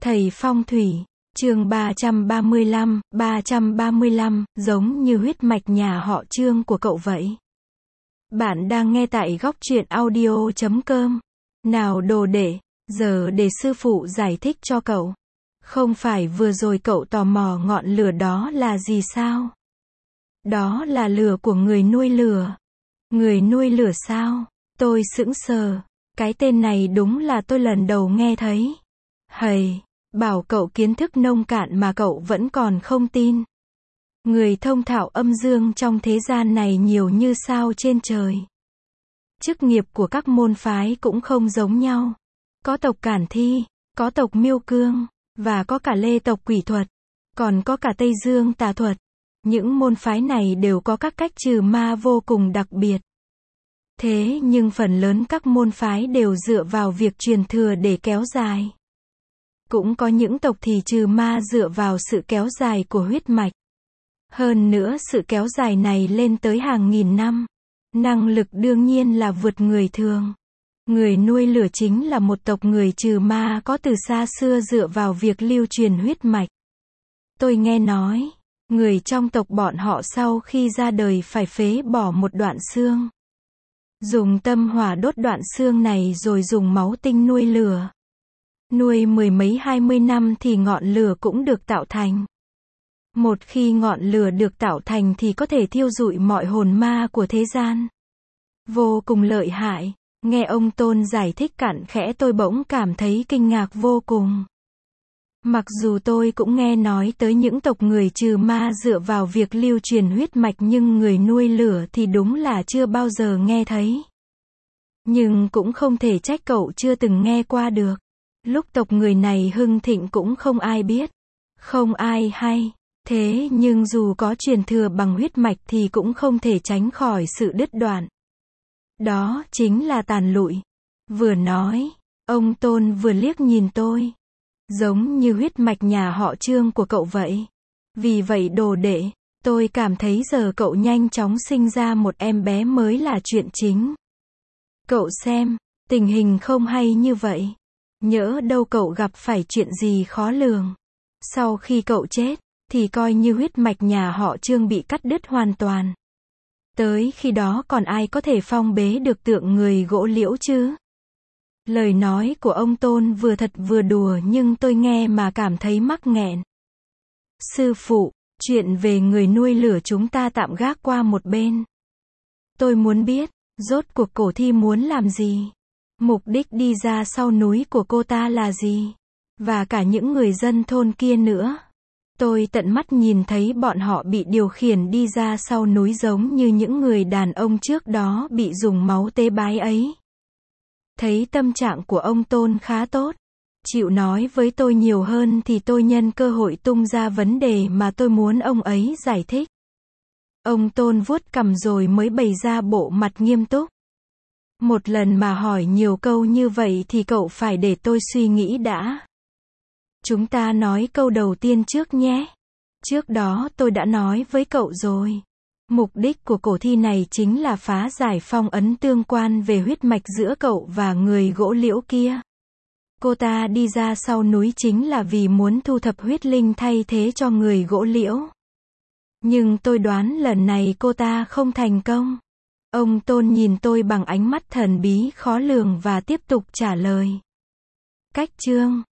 Thầy phong thủy, chương 335, giống như huyết mạch nhà họ Trương của cậu vậy. Bạn đang nghe tại góc truyện audio.com. Nào đồ đệ, giờ để sư phụ giải thích cho cậu. Không phải vừa rồi cậu tò mò ngọn lửa đó là gì sao? Đó là lửa của người nuôi lửa. Người nuôi lửa sao? Tôi sững sờ. Cái tên này đúng là tôi lần đầu nghe thấy. Hầy, bảo cậu kiến thức nông cạn mà cậu vẫn còn không tin. Người thông thạo âm dương trong thế gian này nhiều như sao trên trời. Chức nghiệp của các môn phái cũng không giống nhau. Có tộc Cản Thi, có tộc Miêu Cương, và có cả Lê tộc Quỷ Thuật, còn có cả Tây Dương Tà Thuật. Những môn phái này đều có các cách trừ ma vô cùng đặc biệt. Thế nhưng phần lớn các môn phái đều dựa vào việc truyền thừa để kéo dài. Cũng có những tộc thì trừ ma dựa vào sự kéo dài của huyết mạch. Hơn nữa sự kéo dài này lên tới hàng nghìn năm. Năng lực đương nhiên là vượt người thường. Người nuôi lửa chính là một tộc người trừ ma có từ xa xưa dựa vào việc lưu truyền huyết mạch. Tôi nghe nói, người trong tộc bọn họ sau khi ra đời phải phế bỏ một đoạn xương. Dùng tâm hỏa đốt đoạn xương này rồi dùng máu tinh nuôi lửa. Nuôi mười mấy 20 năm thì ngọn lửa cũng được tạo thành. Một khi ngọn lửa được tạo thành thì có thể thiêu rụi mọi hồn ma của thế gian. Vô cùng lợi hại. Nghe ông Tôn giải thích cặn kẽ tôi bỗng cảm thấy kinh ngạc vô cùng. Mặc dù tôi cũng nghe nói tới những tộc người trừ ma dựa vào việc lưu truyền huyết mạch nhưng người nuôi lửa thì đúng là chưa bao giờ nghe thấy. Nhưng cũng không thể trách cậu chưa từng nghe qua được. Lúc tộc người này hưng thịnh cũng không ai biết. Không ai hay. Thế nhưng dù có truyền thừa bằng huyết mạch thì cũng không thể tránh khỏi sự đứt đoạn. Đó chính là tàn lụi. Vừa nói, ông Tôn vừa liếc nhìn tôi. Giống như huyết mạch nhà họ Trương của cậu vậy. Vì vậy đồ đệ, tôi cảm thấy giờ cậu nhanh chóng sinh ra một em bé mới là chuyện chính. Cậu xem, tình hình không hay như vậy. Nhỡ đâu cậu gặp phải chuyện gì khó lường. Sau khi cậu chết, thì coi như huyết mạch nhà họ Trương bị cắt đứt hoàn toàn. Tới khi đó còn ai có thể phong bế được tượng người gỗ liễu chứ? Lời nói của ông Tôn vừa thật vừa đùa nhưng tôi nghe mà cảm thấy mắc nghẹn. Sư phụ, chuyện về người nuôi lửa chúng ta tạm gác qua một bên. Tôi muốn biết, rốt cuộc Cổ Thi muốn làm gì? Mục đích đi ra sau núi của cô ta là gì? Và cả những người dân thôn kia nữa. Tôi tận mắt nhìn thấy bọn họ bị điều khiển đi ra sau núi giống như những người đàn ông trước đó bị dùng máu tế bái ấy. Thấy tâm trạng của ông Tôn khá tốt. Chịu nói với tôi nhiều hơn thì tôi nhân cơ hội tung ra vấn đề mà tôi muốn ông ấy giải thích. Ông Tôn vuốt cằm rồi mới bày ra bộ mặt nghiêm túc. Một lần mà hỏi nhiều câu như vậy thì cậu phải để tôi suy nghĩ đã. Chúng ta nói câu đầu tiên trước nhé. Trước đó tôi đã nói với cậu rồi. Mục đích của Cổ Thi này chính là phá giải phong ấn tương quan về huyết mạch giữa cậu và người gỗ liễu kia. Cô ta đi ra sau núi chính là vì muốn thu thập huyết linh thay thế cho người gỗ liễu. Nhưng tôi đoán lần này cô ta không thành công. Ông Tôn nhìn tôi bằng ánh mắt thần bí khó lường và tiếp tục trả lời. Cách chương